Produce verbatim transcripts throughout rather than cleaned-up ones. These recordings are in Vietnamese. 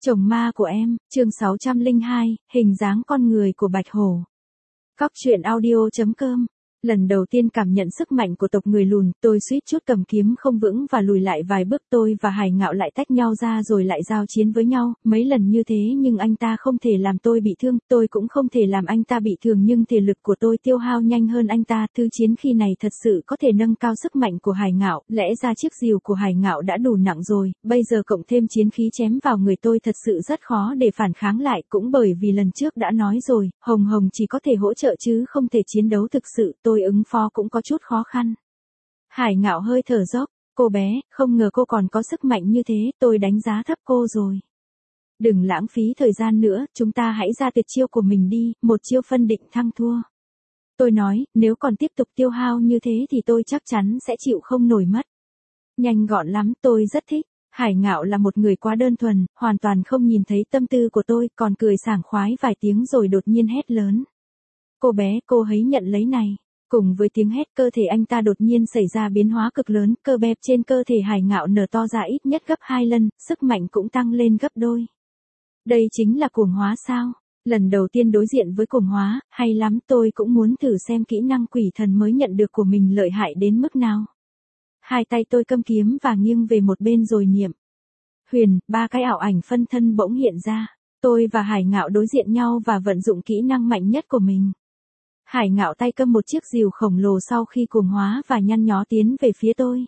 Chồng ma của em, chương sáu trăm lẻ hai, hình dáng con người của Bạch Hổ. Cóc truyện audio chấm com. Lần đầu tiên cảm nhận sức mạnh của tộc người lùn, tôi suýt chút cầm kiếm không vững và lùi lại vài bước. Tôi và Hải Ngạo lại tách nhau ra rồi lại giao chiến với nhau, mấy lần như thế nhưng anh ta không thể làm tôi bị thương, tôi cũng không thể làm anh ta bị thương, nhưng thể lực của tôi tiêu hao nhanh hơn anh ta. Thứ chiến khi này thật sự có thể nâng cao sức mạnh của Hải Ngạo, lẽ ra chiếc rìu của Hải Ngạo đã đủ nặng rồi, bây giờ cộng thêm chiến khí chém vào người tôi thật sự rất khó để phản kháng lại, cũng bởi vì lần trước đã nói rồi, Hồng Hồng chỉ có thể hỗ trợ chứ không thể chiến đấu thực sự, tôi ứng phó cũng có chút khó khăn. Hải Ngạo hơi thở dốc, cô bé, không ngờ cô còn có sức mạnh như thế, tôi đánh giá thấp cô rồi. Đừng lãng phí thời gian nữa, chúng ta hãy ra tuyệt chiêu của mình đi, một chiêu phân định thắng thua. Tôi nói, nếu còn tiếp tục tiêu hao như thế thì tôi chắc chắn sẽ chịu không nổi mất. Nhanh gọn lắm, tôi rất thích. Hải Ngạo là một người quá đơn thuần, hoàn toàn không nhìn thấy tâm tư của tôi, còn cười sảng khoái vài tiếng rồi đột nhiên hét lớn. Cô bé, cô hãy nhận lấy này. Cùng với tiếng hét, cơ thể anh ta đột nhiên xảy ra biến hóa cực lớn, cơ bẹp trên cơ thể Hải Ngạo nở to ra ít nhất gấp hai lần, sức mạnh cũng tăng lên gấp đôi. Đây chính là cuồng hóa sao? Lần đầu tiên đối diện với cuồng hóa, hay lắm, tôi cũng muốn thử xem kỹ năng quỷ thần mới nhận được của mình lợi hại đến mức nào. Hai tay tôi cầm kiếm và nghiêng về một bên rồi niệm huyền, ba cái ảo ảnh phân thân bỗng hiện ra. Tôi và Hải Ngạo đối diện nhau và vận dụng kỹ năng mạnh nhất của mình. Hải Ngạo tay cầm một chiếc rìu khổng lồ sau khi cuồng hóa và nhăn nhó tiến về phía tôi.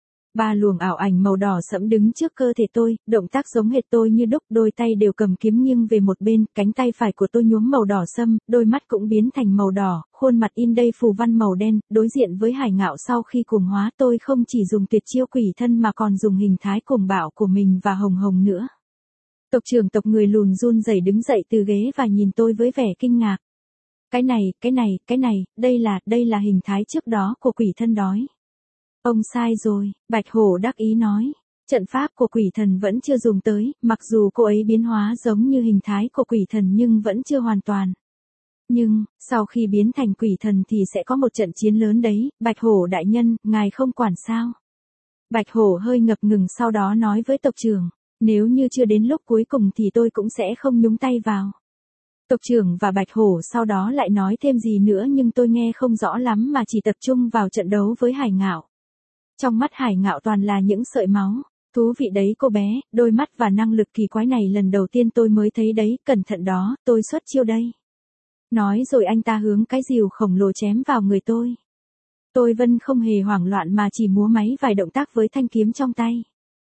Ba luồng ảo ảnh màu đỏ sẫm đứng trước cơ thể tôi, động tác giống hệt tôi như đúc, đôi tay đều cầm kiếm nghiêng về một bên, cánh tay phải của tôi nhuốm màu đỏ sẫm, đôi mắt cũng biến thành màu đỏ, khuôn mặt in đầy phù văn màu đen. Đối diện với Hải Ngạo sau khi cuồng hóa, tôi không chỉ dùng tuyệt chiêu quỷ thân mà còn dùng hình thái cuồng bạo của mình và Hồng Hồng nữa. Tộc trưởng tộc người lùn run rẩy đứng dậy từ ghế và nhìn tôi với vẻ kinh ngạc. Cái này, cái này, cái này, đây là, đây là hình thái trước đó của quỷ thân đói. Ông sai rồi, Bạch Hổ đắc ý nói. Trận pháp của quỷ thần vẫn chưa dùng tới, mặc dù cô ấy biến hóa giống như hình thái của quỷ thần nhưng vẫn chưa hoàn toàn. Nhưng, sau khi biến thành quỷ thần thì sẽ có một trận chiến lớn đấy, Bạch Hổ đại nhân, ngài không quản sao? Bạch Hổ hơi ngập ngừng sau đó nói với tộc trưởng, nếu như chưa đến lúc cuối cùng thì tôi cũng sẽ không nhúng tay vào. Tộc trưởng và Bạch Hổ sau đó lại nói thêm gì nữa nhưng tôi nghe không rõ lắm mà chỉ tập trung vào trận đấu với Hải Ngạo. Trong mắt Hải Ngạo toàn là những sợi máu. Thú vị đấy cô bé, đôi mắt và năng lực kỳ quái này lần đầu tiên tôi mới thấy đấy, cẩn thận đó, tôi xuất chiêu đây. Nói rồi anh ta hướng cái rìu khổng lồ chém vào người tôi. Tôi vẫn không hề hoảng loạn mà chỉ múa máy vài động tác với thanh kiếm trong tay.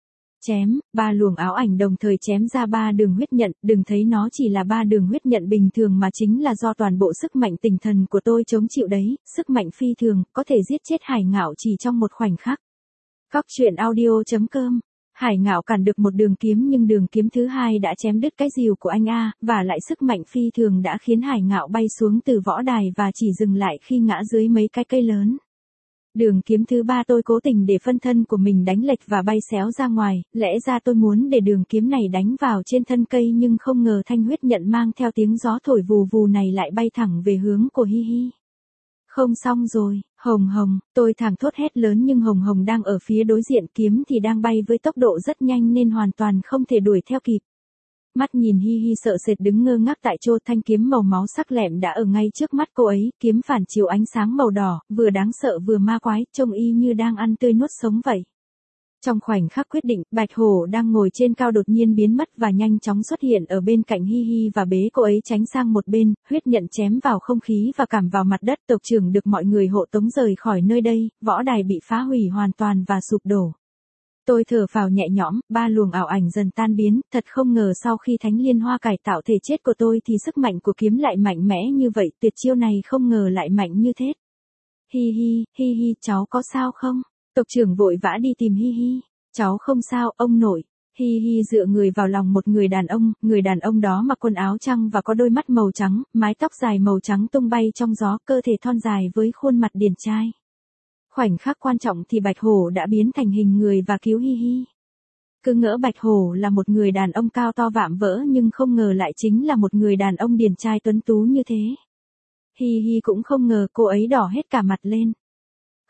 Chém, ba luồng áo ảnh đồng thời chém ra ba đường huyết nhận, đừng thấy nó chỉ là ba đường huyết nhận bình thường mà chính là do toàn bộ sức mạnh tinh thần của tôi chống chịu đấy, sức mạnh phi thường, có thể giết chết Hải Ngạo chỉ trong một khoảnh khắc. Cóc truyện audio chấm com. Hải Ngạo cản được một đường kiếm nhưng đường kiếm thứ hai đã chém đứt cái rìu của anh A, và lại sức mạnh phi thường đã khiến Hải Ngạo bay xuống từ võ đài và chỉ dừng lại khi ngã dưới mấy cái cây lớn. Đường kiếm thứ ba tôi cố tình để phân thân của mình đánh lệch và bay xéo ra ngoài, lẽ ra tôi muốn để đường kiếm này đánh vào trên thân cây nhưng không ngờ thanh huyết nhận mang theo tiếng gió thổi vù vù này lại bay thẳng về hướng của Hi Hi. Không xong rồi, Hồng Hồng, tôi thảng thốt hét lớn nhưng Hồng Hồng đang ở phía đối diện, kiếm thì đang bay với tốc độ rất nhanh nên hoàn toàn không thể đuổi theo kịp. Mắt nhìn Hi Hi sợ sệt đứng ngơ ngác tại chỗ, thanh kiếm màu máu sắc lẹm đã ở ngay trước mắt cô ấy, kiếm phản chiếu ánh sáng màu đỏ, vừa đáng sợ vừa ma quái, trông y như đang ăn tươi nuốt sống vậy. Trong khoảnh khắc quyết định, Bạch Hổ đang ngồi trên cao đột nhiên biến mất và nhanh chóng xuất hiện ở bên cạnh Hi Hi và bế cô ấy tránh sang một bên, huyết nhận chém vào không khí và cảm vào mặt đất. Tộc trưởng được mọi người hộ tống rời khỏi nơi đây, võ đài bị phá hủy hoàn toàn và sụp đổ. Tôi thở phào nhẹ nhõm, ba luồng ảo ảnh dần tan biến, thật không ngờ sau khi Thánh Liên Hoa cải tạo thể chất của tôi thì sức mạnh của kiếm lại mạnh mẽ như vậy, tuyệt chiêu này không ngờ lại mạnh như thế. Hi Hi, Hi Hi, cháu có sao không? Tộc trưởng vội vã đi tìm Hi Hi. Cháu không sao, ông nội. Hi Hi dựa người vào lòng một người đàn ông, người đàn ông đó mặc quần áo trắng và có đôi mắt màu trắng, mái tóc dài màu trắng tung bay trong gió, cơ thể thon dài với khuôn mặt điển trai. Khoảnh khắc quan trọng thì Bạch Hổ đã biến thành hình người và cứu Hi Hi. Cứ ngỡ Bạch Hổ là một người đàn ông cao to vạm vỡ nhưng không ngờ lại chính là một người đàn ông điển trai tuấn tú như thế. Hi Hi cũng không ngờ cô ấy đỏ hết cả mặt lên.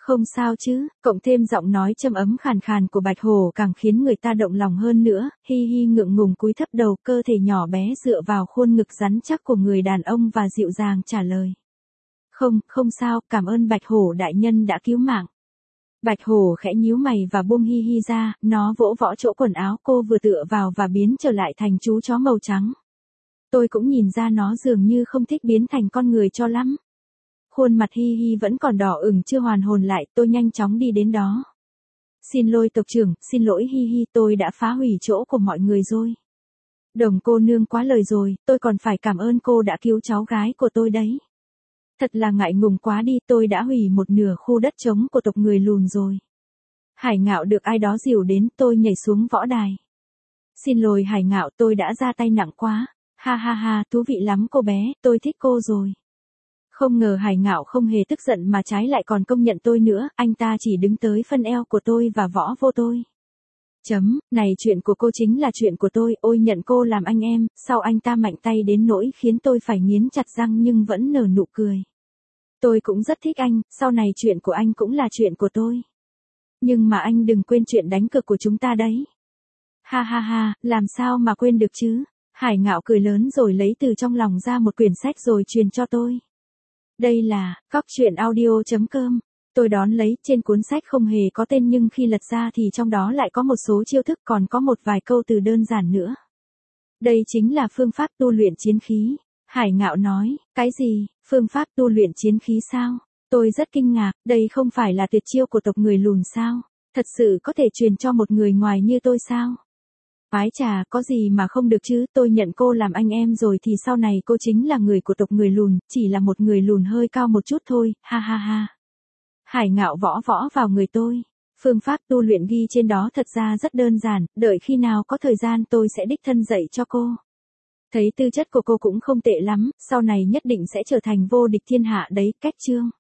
Không sao chứ, cộng thêm giọng nói châm ấm khàn khàn của Bạch Hổ càng khiến người ta động lòng hơn nữa, hi hi ngượng ngùng cúi thấp đầu, cơ thể nhỏ bé dựa vào khuôn ngực rắn chắc của người đàn ông và dịu dàng trả lời. Không, không sao, cảm ơn Bạch Hổ đại nhân đã cứu mạng. Bạch Hổ khẽ nhíu mày và buông hi hi ra, nó vỗ võ chỗ quần áo cô vừa tựa vào và biến trở lại thành chú chó màu trắng. Tôi cũng nhìn ra nó dường như không thích biến thành con người cho lắm. Khuôn mặt hi hi vẫn còn đỏ ửng chưa hoàn hồn lại, tôi nhanh chóng đi đến đó. Xin lỗi tộc trưởng, xin lỗi hi hi, tôi đã phá hủy chỗ của mọi người rồi. Đồng cô nương quá lời rồi, tôi còn phải cảm ơn cô đã cứu cháu gái của tôi đấy. Thật là ngại ngùng quá đi, tôi đã hủy một nửa khu đất trống của tộc người lùn rồi. Hải Ngạo được ai đó dìu đến, tôi nhảy xuống võ đài. Xin lỗi Hải Ngạo, tôi đã ra tay nặng quá. Ha ha ha, thú vị lắm cô bé, tôi thích cô rồi. Không ngờ Hải Ngạo không hề tức giận mà trái lại còn công nhận tôi nữa, anh ta chỉ đứng tới phân eo của tôi và võ vô tôi. Chấm, này chuyện của cô chính là chuyện của tôi, ôi nhận cô làm anh em, sau anh ta mạnh tay đến nỗi khiến tôi phải nghiến chặt răng nhưng vẫn nở nụ cười. Tôi cũng rất thích anh, sau này chuyện của anh cũng là chuyện của tôi. Nhưng mà anh đừng quên chuyện đánh cược của chúng ta đấy. Ha ha ha, làm sao mà quên được chứ? Hải Ngạo cười lớn rồi lấy từ trong lòng ra một quyển sách rồi truyền cho tôi. Đây là, cóc truyện audio chấm com. Tôi đón lấy, trên cuốn sách không hề có tên nhưng khi lật ra thì trong đó lại có một số chiêu thức còn có một vài câu từ đơn giản nữa. Đây chính là phương pháp tu luyện chiến khí. Hải Ngạo nói, cái gì, phương pháp tu luyện chiến khí sao? Tôi rất kinh ngạc, đây không phải là tuyệt chiêu của tộc người lùn sao? Thật sự có thể truyền cho một người ngoài như tôi sao? Ái chà, có gì mà không được chứ, tôi nhận cô làm anh em rồi thì sau này cô chính là người của tộc người lùn, chỉ là một người lùn hơi cao một chút thôi, ha ha ha. Hải Ngạo võ võ vào người tôi. Phương pháp tu luyện ghi trên đó thật ra rất đơn giản, đợi khi nào có thời gian tôi sẽ đích thân dạy cho cô. Thấy tư chất của cô cũng không tệ lắm, sau này nhất định sẽ trở thành vô địch thiên hạ đấy, cách chương.